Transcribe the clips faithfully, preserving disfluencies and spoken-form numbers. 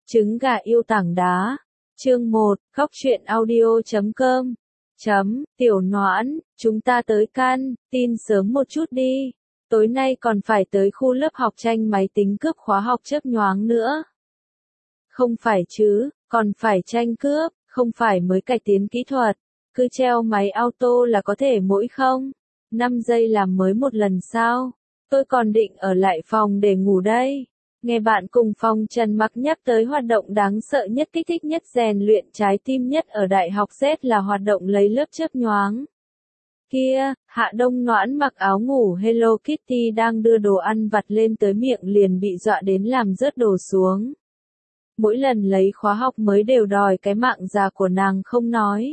Trứng gà yêu tảng đá. Chương một, khóc chuyện audio chấm com. Chấm, tiểu noãn, chúng ta tới căn, tin sớm một chút đi. Tối nay còn phải tới khu lớp học tranh máy tính cướp khóa học chớp nhoáng nữa. Không phải chứ, còn phải tranh cướp, không phải mới cải tiến kỹ thuật. Cứ treo máy auto là có thể mỗi không? năm giây làm mới một lần sao? Tôi còn định ở lại phòng để ngủ đây. Nghe bạn cùng phòng Trần Mặc nhắc tới hoạt động đáng sợ nhất, kích thích nhất, rèn luyện trái tim nhất ở đại học Z là hoạt động lấy lớp chớp nhoáng. Kia, Hạ Đông Noãn mặc áo ngủ Hello Kitty đang đưa đồ ăn vặt lên tới miệng liền bị dọa đến làm rớt đồ xuống. Mỗi lần lấy khóa học mới đều đòi cái mạng già của nàng không nói.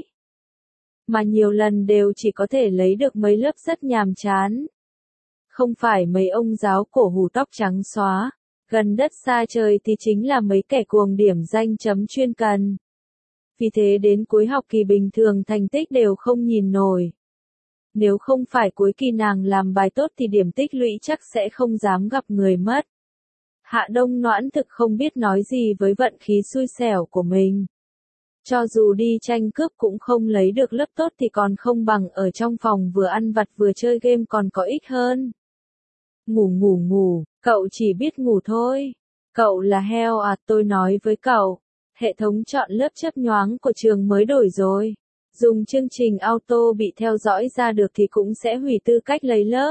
Mà nhiều lần đều chỉ có thể lấy được mấy lớp rất nhàm chán. Không phải mấy ông giáo cổ hủ tóc trắng xóa. Gần đất xa trời thì chính là mấy kẻ cuồng điểm danh chấm chuyên cần. Vì thế đến cuối học kỳ bình thường thành tích đều không nhìn nổi. Nếu không phải cuối kỳ nàng làm bài tốt thì điểm tích lũy chắc sẽ không dám gặp người mất. Hạ Đông Noãn thực không biết nói gì với vận khí xui xẻo của mình. Cho dù đi tranh cướp cũng không lấy được lớp tốt thì còn không bằng ở trong phòng vừa ăn vặt vừa chơi game còn có ích hơn. Ngủ ngủ ngủ, cậu chỉ biết ngủ thôi. Cậu là heo à, tôi nói với cậu. Hệ thống chọn lớp chớp nhoáng của trường mới đổi rồi. Dùng chương trình auto bị theo dõi ra được thì cũng sẽ hủy tư cách lấy lớp.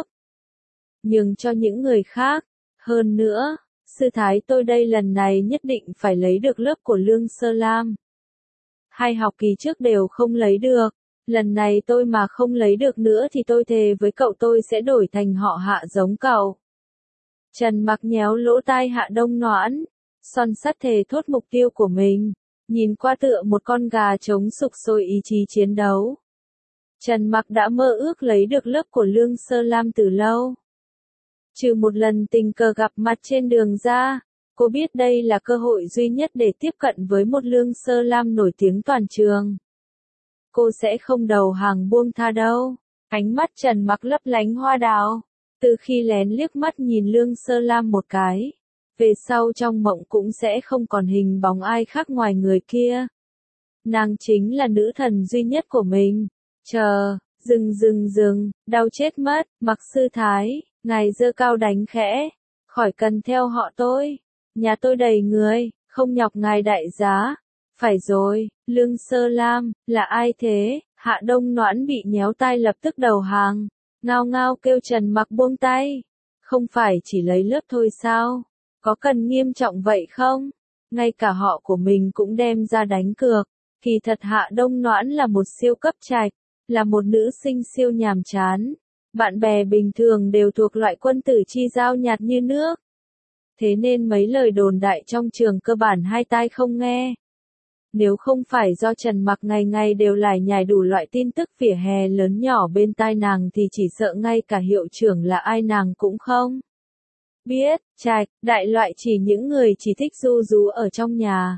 Nhưng cho những người khác. Hơn nữa, sư thái tôi đây lần này nhất định phải lấy được lớp của Lương Sơ Lam. Hai học kỳ trước đều không lấy được. Lần này tôi mà không lấy được nữa thì tôi thề với cậu tôi sẽ đổi thành họ Hạ giống cậu. Trần Mặc nhéo lỗ tai Hạ Đông Noãn, son sắt thề thốt mục tiêu của mình, nhìn qua tựa một con gà trống sục sôi ý chí chiến đấu. Trần Mặc đã mơ ước lấy được lớp của Lương Sơ Lam từ lâu. Trừ một lần tình cờ gặp mặt trên đường ra, cô biết đây là cơ hội duy nhất để tiếp cận với một Lương Sơ Lam nổi tiếng toàn trường. Cô sẽ không đầu hàng buông tha đâu. Ánh mắt Trần Mặc lấp lánh hoa đào. Từ khi lén liếc mắt nhìn Lương Sơ Lam một cái, về sau trong mộng cũng sẽ không còn hình bóng ai khác ngoài người kia. Nàng chính là nữ thần duy nhất của mình. Chờ, dừng dừng dừng, đau chết mất, Mặc sư thái, ngài giơ cao đánh khẽ. Khỏi cần theo họ tôi. Nhà tôi đầy người, không nhọc ngài đại giá. Phải rồi, Lương Sơ Lam, là ai thế? Hạ Đông Noãn bị nhéo tai lập tức đầu hàng. Ngao ngao kêu Trần Mặc buông tay. Không phải chỉ lấy lớp thôi sao? Có cần nghiêm trọng vậy không? Ngay cả họ của mình cũng đem ra đánh cược. Kỳ thật Hạ Đông Noãn là một siêu cấp trạch, là một nữ sinh siêu nhàm chán. Bạn bè bình thường đều thuộc loại quân tử chi giao nhạt như nước. Thế nên mấy lời đồn đại trong trường cơ bản hai tai không nghe. Nếu không phải do Trần Mặc ngày ngày đều lải nhải đủ loại tin tức vỉa hè lớn nhỏ bên tai nàng thì chỉ sợ ngay cả hiệu trưởng là ai nàng cũng không biết. Trạch, đại loại chỉ những người chỉ thích ru rú ở trong nhà.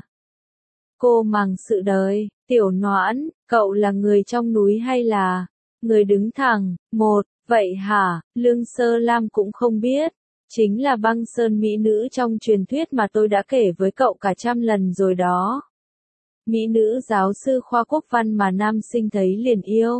Cô màng sự đời, tiểu noãn, cậu là người trong núi hay là người đứng thẳng? Một, vậy hả? Lương Sơ Lam cũng không biết. Chính là băng sơn mỹ nữ trong truyền thuyết mà tôi đã kể với cậu cả trăm lần rồi đó. Mỹ nữ giáo sư khoa quốc văn mà nam sinh thấy liền yêu.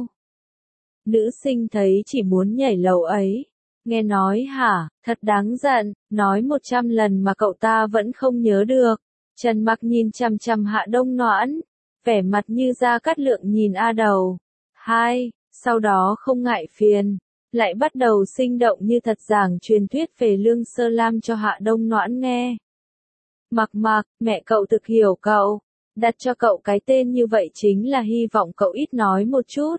Nữ sinh thấy chỉ muốn nhảy lầu ấy. Nghe nói hả, thật đáng giận, nói một trăm lần mà cậu ta vẫn không nhớ được. Trần Mặc nhìn chằm chằm Hạ Đông Noãn, vẻ mặt như Gia Cát Lượng nhìn A Đầu. Hai, sau đó không ngại phiền, lại bắt đầu sinh động như thật giảng truyền thuyết về Lương Sơ Lam cho Hạ Đông Noãn nghe. Mặc Mặc, mẹ cậu thực hiểu cậu. Đặt cho cậu cái tên như vậy chính là hy vọng cậu ít nói một chút.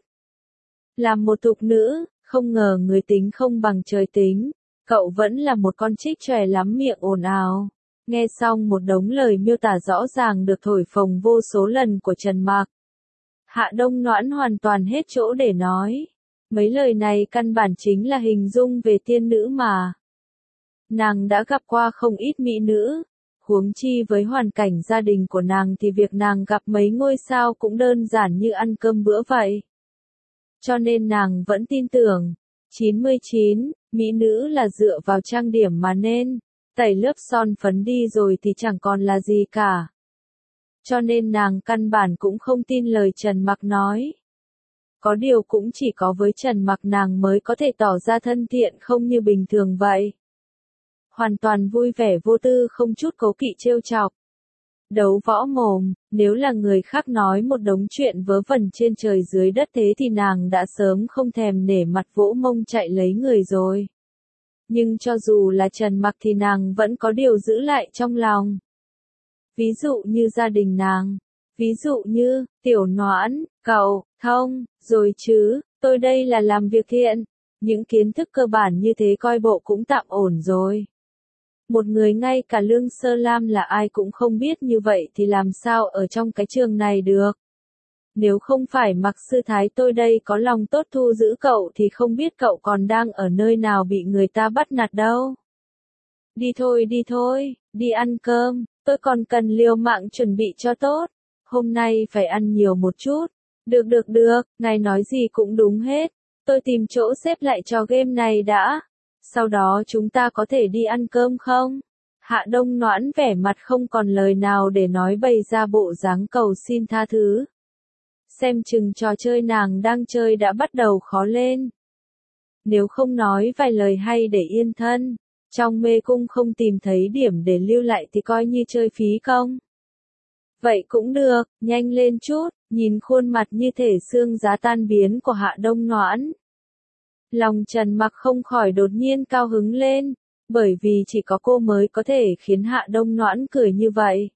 Làm một thục nữ, không ngờ người tính không bằng trời tính. Cậu vẫn là một con trích chòe lắm miệng ồn ào. Nghe xong một đống lời miêu tả rõ ràng được thổi phồng vô số lần của Trần Mặc. Hạ Đông Noãn hoàn toàn hết chỗ để nói. Mấy lời này căn bản chính là hình dung về tiên nữ mà. Nàng đã gặp qua không ít mỹ nữ. Huống chi với hoàn cảnh gia đình của nàng thì việc nàng gặp mấy ngôi sao cũng đơn giản như ăn cơm bữa vậy. Cho nên nàng vẫn tin tưởng. chín mươi chín, mỹ nữ là dựa vào trang điểm mà nên. Tẩy lớp son phấn đi rồi thì chẳng còn là gì cả. cho nên nàng căn bản cũng không tin lời Trần Mặc nói. Có điều cũng chỉ có với Trần Mặc nàng mới có thể tỏ ra thân thiện không như bình thường vậy. Hoàn toàn vui vẻ vô tư không chút cố kỵ trêu chọc. Đấu võ mồm, nếu là người khác nói một đống chuyện vớ vẩn trên trời dưới đất thế thì nàng đã sớm không thèm nể mặt vỗ mông chạy lấy người rồi. Nhưng cho dù là Trần Mặc thì nàng vẫn có điều giữ lại trong lòng. Ví dụ như gia đình nàng, ví dụ như, Tiểu Noãn, cậu, thông, rồi chứ, tôi đây là làm việc thiện, những kiến thức cơ bản như thế coi bộ cũng tạm ổn rồi. Một người ngay cả Lương Sơ Lam là ai cũng không biết như vậy thì làm sao ở trong cái trường này được. Nếu không phải Mặc sư thái tôi đây có lòng tốt thu giữ cậu thì không biết cậu còn đang ở nơi nào bị người ta bắt nạt đâu. Đi thôi đi thôi, đi ăn cơm, tôi còn cần liều mạng chuẩn bị cho tốt. Hôm nay phải ăn nhiều một chút. Được được được, ngài nói gì cũng đúng hết. Tôi tìm chỗ xếp lại cho game này đã. Sau đó chúng ta có thể đi ăn cơm không? Hạ Đông Noãn vẻ mặt không còn lời nào để nói bày ra bộ dáng cầu xin tha thứ. Xem chừng trò chơi nàng đang chơi đã bắt đầu khó lên. Nếu không nói vài lời hay để yên thân, trong mê cung không tìm thấy điểm để lưu lại thì coi như chơi phí công. Vậy cũng được, nhanh lên chút, nhìn khuôn mặt như thể xương giá tan biến của Hạ Đông Noãn. Lòng Trần Mặc không khỏi đột nhiên cao hứng lên, bởi vì chỉ có cô mới có thể khiến Hạ Đông Noãn cười như vậy.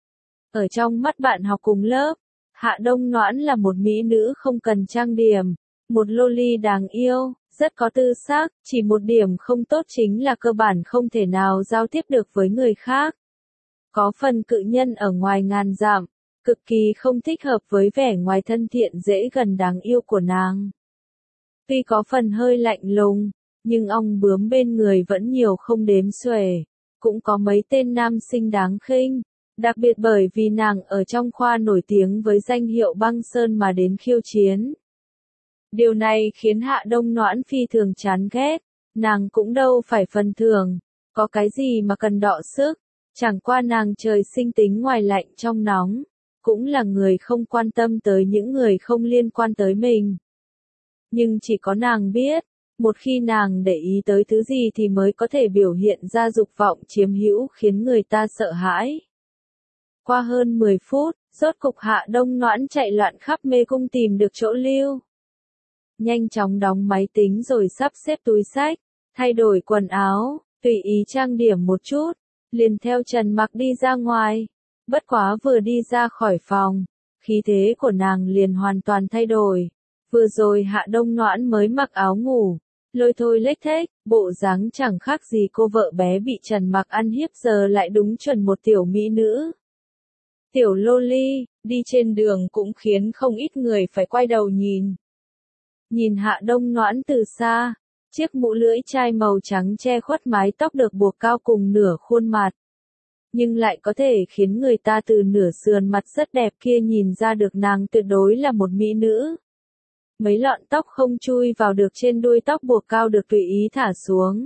Ở trong mắt bạn học cùng lớp, Hạ Đông Noãn là một mỹ nữ không cần trang điểm, một loli đáng yêu, rất có tư sắc, chỉ một điểm không tốt chính là cơ bản không thể nào giao tiếp được với người khác. Có phần cự nhân ở ngoài ngàn dặm, cực kỳ không thích hợp với vẻ ngoài thân thiện dễ gần đáng yêu của nàng. Tuy có phần hơi lạnh lùng, nhưng ong bướm bên người vẫn nhiều không đếm xuể, cũng có mấy tên nam sinh đáng khinh, đặc biệt bởi vì nàng ở trong khoa nổi tiếng với danh hiệu băng sơn mà đến khiêu chiến. Điều này khiến Hạ Đông Noãn phi thường chán ghét, nàng cũng đâu phải phần thưởng, có cái gì mà cần đọ sức, chẳng qua nàng trời sinh tính ngoài lạnh trong nóng, cũng là người không quan tâm tới những người không liên quan tới mình. Nhưng chỉ có nàng biết, một khi nàng để ý tới thứ gì thì mới có thể biểu hiện ra dục vọng chiếm hữu khiến người ta sợ hãi. Qua hơn mười phút, rốt cục Hạ Đông Noãn chạy loạn khắp mê cung tìm được chỗ lưu. Nhanh chóng đóng máy tính rồi sắp xếp túi xách, thay đổi quần áo, tùy ý trang điểm một chút, liền theo Trần Mặc đi ra ngoài. Bất quá vừa đi ra khỏi phòng, khí thế của nàng liền hoàn toàn thay đổi. Vừa rồi Hạ Đông Noãn mới mặc áo ngủ, lôi thôi lếch thếch, bộ dáng chẳng khác gì cô vợ bé bị Trần Mặc ăn hiếp giờ lại đúng chuẩn một tiểu mỹ nữ. Tiểu loli, đi trên đường cũng khiến không ít người phải quay đầu nhìn. Nhìn Hạ Đông Noãn từ xa, chiếc mũ lưỡi chai màu trắng che khuất mái tóc được buộc cao cùng nửa khuôn mặt. Nhưng lại có thể khiến người ta từ nửa sườn mặt rất đẹp kia nhìn ra được nàng tuyệt đối là một mỹ nữ. Mấy lọn tóc không chui vào được trên đuôi tóc buộc cao được tùy ý thả xuống.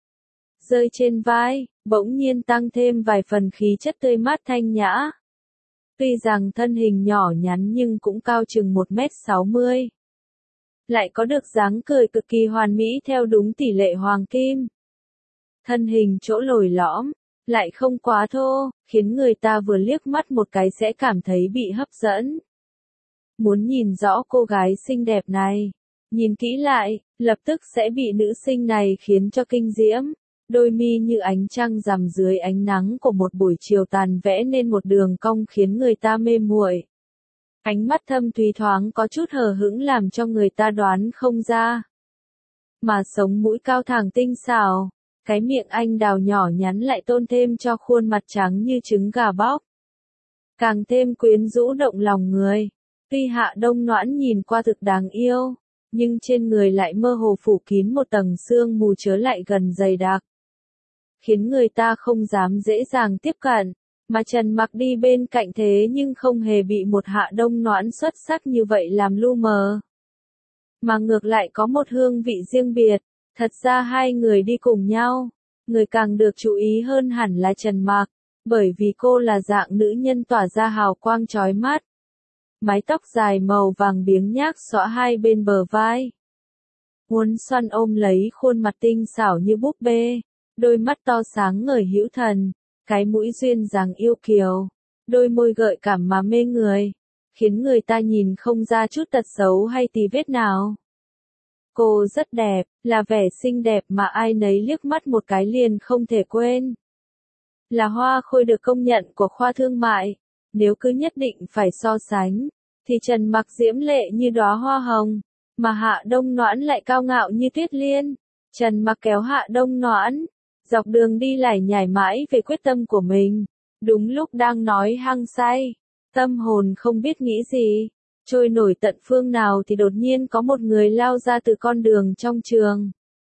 Rơi trên vai, bỗng nhiên tăng thêm vài phần khí chất tươi mát thanh nhã. Tuy rằng thân hình nhỏ nhắn nhưng cũng cao chừng một mét sáu mươi. Lại có được dáng cười cực kỳ hoàn mỹ theo đúng tỷ lệ hoàng kim. Thân hình chỗ lồi lõm, lại không quá thô, khiến người ta vừa liếc mắt một cái sẽ cảm thấy bị hấp dẫn. Muốn nhìn rõ cô gái xinh đẹp này, nhìn kỹ lại, lập tức sẽ bị nữ sinh này khiến cho kinh diễm. Đôi mi như ánh trăng rằm dưới ánh nắng của một buổi chiều tàn vẽ nên một đường cong khiến người ta mê muội. Ánh mắt thâm thúy thoáng có chút hờ hững làm cho người ta đoán không ra. Mà sống mũi cao thẳng tinh xảo, cái miệng anh đào nhỏ nhắn lại tôn thêm cho khuôn mặt trắng như trứng gà bóc. Càng thêm quyến rũ động lòng người. Tuy Hạ Đông Noãn nhìn qua thực đáng yêu, nhưng trên người lại mơ hồ phủ kín một tầng sương mù chớ lại gần dày đặc. Khiến người ta không dám dễ dàng tiếp cận, mà Trần Mặc đi bên cạnh thế nhưng không hề bị một Hạ Đông Noãn xuất sắc như vậy làm lu mờ. Mà ngược lại có một hương vị riêng biệt, thật ra hai người đi cùng nhau, người càng được chú ý hơn hẳn là Trần Mặc. Bởi vì cô là dạng nữ nhân tỏa ra hào quang chói mắt. Mái tóc dài màu vàng biếng nhác xõa hai bên bờ vai. Uốn xoăn ôm lấy khuôn mặt tinh xảo như búp bê, đôi mắt to sáng ngời hữu thần, cái mũi duyên dáng yêu kiều, đôi môi gợi cảm mà mê người, khiến người ta nhìn không ra chút tật xấu hay tì vết nào. Cô rất đẹp, là vẻ xinh đẹp mà ai nấy liếc mắt một cái liền không thể quên. Là hoa khôi được công nhận của khoa thương mại, nếu cứ nhất định phải so sánh, thì Trần Mặc diễm lệ như đóa hoa hồng, mà Hạ Đông Noãn lại cao ngạo như tuyết liên. Trần Mặc kéo Hạ Đông Noãn, dọc đường đi lải nhải mãi về quyết tâm của mình. Đúng lúc đang nói hăng say, tâm hồn không biết nghĩ gì, trôi nổi tận phương nào thì đột nhiên có một người lao ra từ con đường trong trường.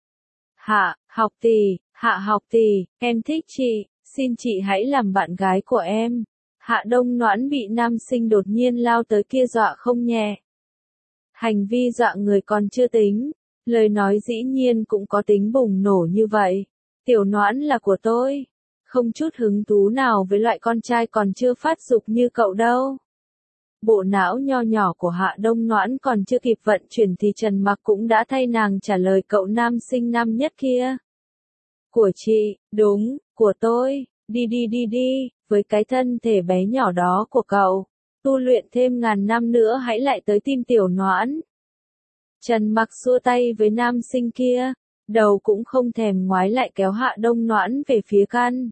Hạ, học tỷ, Hạ học tỷ, em thích chị, xin chị hãy làm bạn gái của em. Hạ Đông Noãn bị nam sinh đột nhiên lao tới kia dọa không nhẹ. Hành vi dọa người còn chưa tính, lời nói dĩ nhiên cũng có tính bùng nổ như vậy. Tiểu Noãn là của tôi, không chút hứng thú nào với loại con trai còn chưa phát dục như cậu đâu. Bộ não nho nhỏ của Hạ Đông Noãn còn chưa kịp vận chuyển thì Trần Mặc cũng đã thay nàng trả lời cậu nam sinh năm nhất kia. Của chị, đúng, của tôi, đi đi đi đi, với cái thân thể bé nhỏ đó của cậu, tu luyện thêm ngàn năm nữa hãy lại tới tìm Tiểu Noãn. Trần Mặc xua tay với nam sinh kia, đầu cũng không thèm ngoái lại kéo Hạ Đông Noãn về phía căn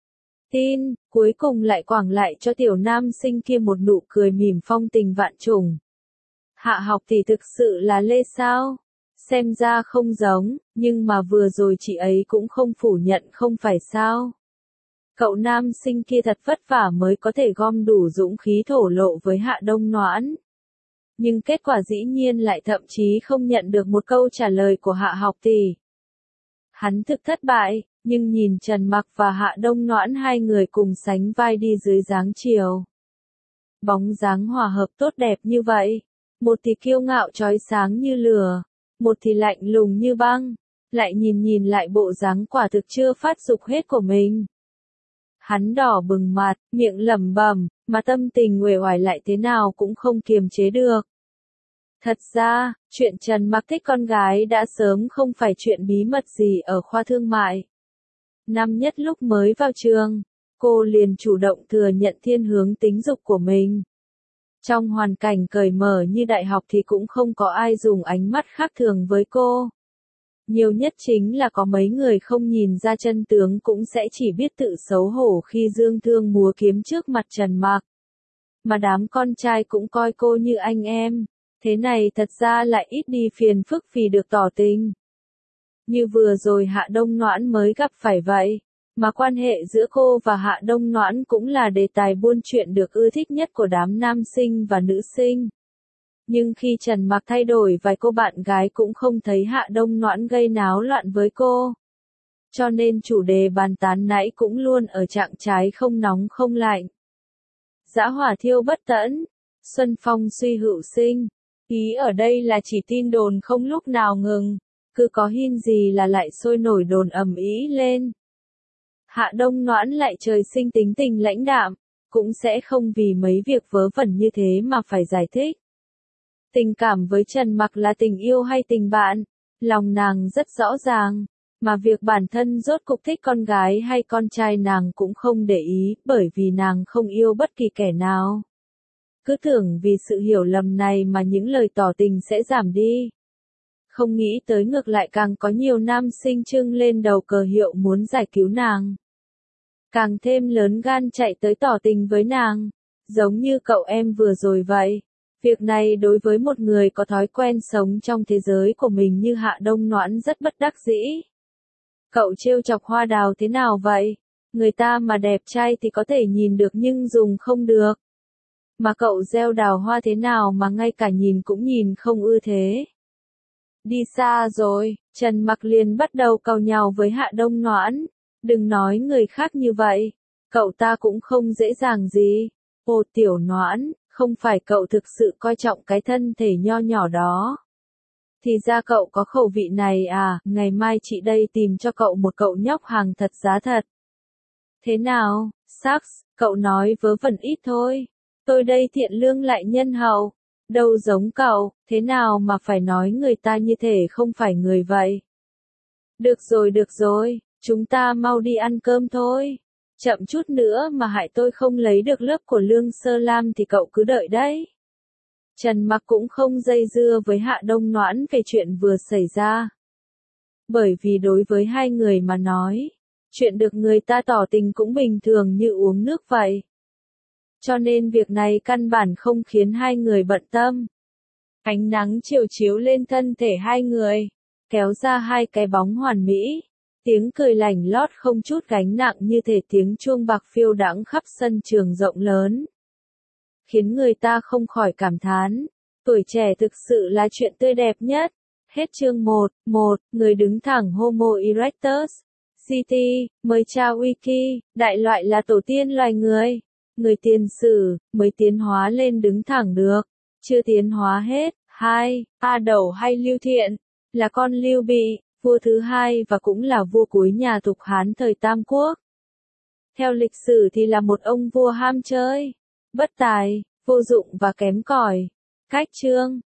tin, cuối cùng lại quẳng lại cho tiểu nam sinh kia một nụ cười mỉm phong tình vạn trùng. Hạ học thì thực sự là lê sao? Xem ra không giống, nhưng mà vừa rồi chị ấy cũng không phủ nhận không phải sao? Cậu nam sinh kia thật vất vả mới có thể gom đủ dũng khí thổ lộ với Hạ Đông Noãn. Nhưng kết quả dĩ nhiên lại thậm chí không nhận được một câu trả lời của Hạ học tỷ. Hắn thực thất bại, nhưng nhìn Trần Mặc và Hạ Đông Noãn hai người cùng sánh vai đi dưới dáng chiều. Bóng dáng hòa hợp tốt đẹp như vậy, một thì kiêu ngạo chói sáng như lửa, một thì lạnh lùng như băng, lại nhìn nhìn lại bộ dáng quả thực chưa phát dục hết của mình. Hắn đỏ bừng mặt, miệng lẩm bẩm, mà tâm tình uể oải lại thế nào cũng không kiềm chế được. Thật ra, chuyện Trần Mặc thích con gái đã sớm không phải chuyện bí mật gì ở khoa thương mại. Năm nhất lúc mới vào trường, cô liền chủ động thừa nhận thiên hướng tính dục của mình. Trong hoàn cảnh cởi mở như đại học thì cũng không có ai dùng ánh mắt khác thường với cô. Nhiều nhất chính là có mấy người không nhìn ra chân tướng cũng sẽ chỉ biết tự xấu hổ khi dương thương múa kiếm trước mặt Trần Mặc. Mà đám con trai cũng coi cô như anh em, thế này thật ra lại ít đi phiền phức vì được tỏ tình. Như vừa rồi Hạ Đông Noãn mới gặp phải vậy, mà quan hệ giữa cô và Hạ Đông Noãn cũng là đề tài buôn chuyện được ưa thích nhất của đám nam sinh và nữ sinh. Nhưng khi Trần Mặc thay đổi vài cô bạn gái cũng không thấy Hạ Đông Noãn gây náo loạn với cô. Cho nên chủ đề bàn tán nãy cũng luôn ở trạng trái không nóng không lạnh. Dã hỏa thiêu bất tẫn, xuân phong suy hữu sinh. Ý ở đây là chỉ tin đồn không lúc nào ngừng, cứ có hin gì là lại sôi nổi đồn ầm ĩ lên. Hạ Đông Noãn lại trời sinh tính tình lãnh đạm, cũng sẽ không vì mấy việc vớ vẩn như thế mà phải giải thích. Tình cảm với Trần Mặc là tình yêu hay tình bạn, lòng nàng rất rõ ràng, mà việc bản thân rốt cục thích con gái hay con trai nàng cũng không để ý, bởi vì nàng không yêu bất kỳ kẻ nào. Cứ tưởng vì sự hiểu lầm này mà những lời tỏ tình sẽ giảm đi. Không nghĩ tới ngược lại càng có nhiều nam sinh trưng lên đầu cờ hiệu muốn giải cứu nàng. Càng thêm lớn gan chạy tới tỏ tình với nàng, giống như cậu em vừa rồi vậy. Việc này đối với một người có thói quen sống trong thế giới của mình như Hạ Đông Noãn rất bất đắc dĩ. Cậu trêu chọc hoa đào thế nào vậy? Người ta mà đẹp trai thì có thể nhìn được nhưng dùng không được. Mà cậu gieo đào hoa thế nào mà ngay cả nhìn cũng nhìn không ưa thế? Đi xa rồi, Trần Mặc liền bắt đầu càu nhàu với Hạ Đông Noãn. Đừng nói người khác như vậy, cậu ta cũng không dễ dàng gì. Ồ Tiểu Noãn, không phải cậu thực sự coi trọng cái thân thể nho nhỏ đó. Thì ra cậu có khẩu vị này à, ngày mai chị đây tìm cho cậu một cậu nhóc hàng thật giá thật. Thế nào, Sắc, cậu nói vớ vẩn ít thôi. Tôi đây thiện lương lại nhân hậu. Đâu giống cậu, thế nào mà phải nói người ta như thể không phải người vậy. Được rồi được rồi, chúng ta mau đi ăn cơm thôi. Chậm chút nữa mà hại tôi không lấy được lớp của Lương Sơ Lam thì cậu cứ đợi đấy. Trần Mặc cũng không dây dưa với Hạ Đông Noãn về chuyện vừa xảy ra. Bởi vì đối với hai người mà nói, chuyện được người ta tỏ tình cũng bình thường như uống nước vậy. Cho nên việc này căn bản không khiến hai người bận tâm. Ánh nắng chiều chiếu lên thân thể hai người, kéo ra hai cái bóng hoàn mỹ. Tiếng cười lành lót không chút gánh nặng như thể tiếng chuông bạc phiêu đãng khắp sân trường rộng lớn. Khiến người ta không khỏi cảm thán, tuổi trẻ thực sự là chuyện tươi đẹp nhất. Hết chương một, một, người đứng thẳng Homo erectus. City, mới tra wiki, đại loại là tổ tiên loài người. Người tiền sử, mới tiến hóa lên đứng thẳng được. Chưa tiến hóa hết. Hai, A Đầu hay Lưu Thiện, là con Lưu Bị, vua thứ hai và cũng là vua cuối nhà Thục Hán thời Tam Quốc. Theo lịch sử thì là một ông vua ham chơi, bất tài, vô dụng và kém cỏi. Cách chương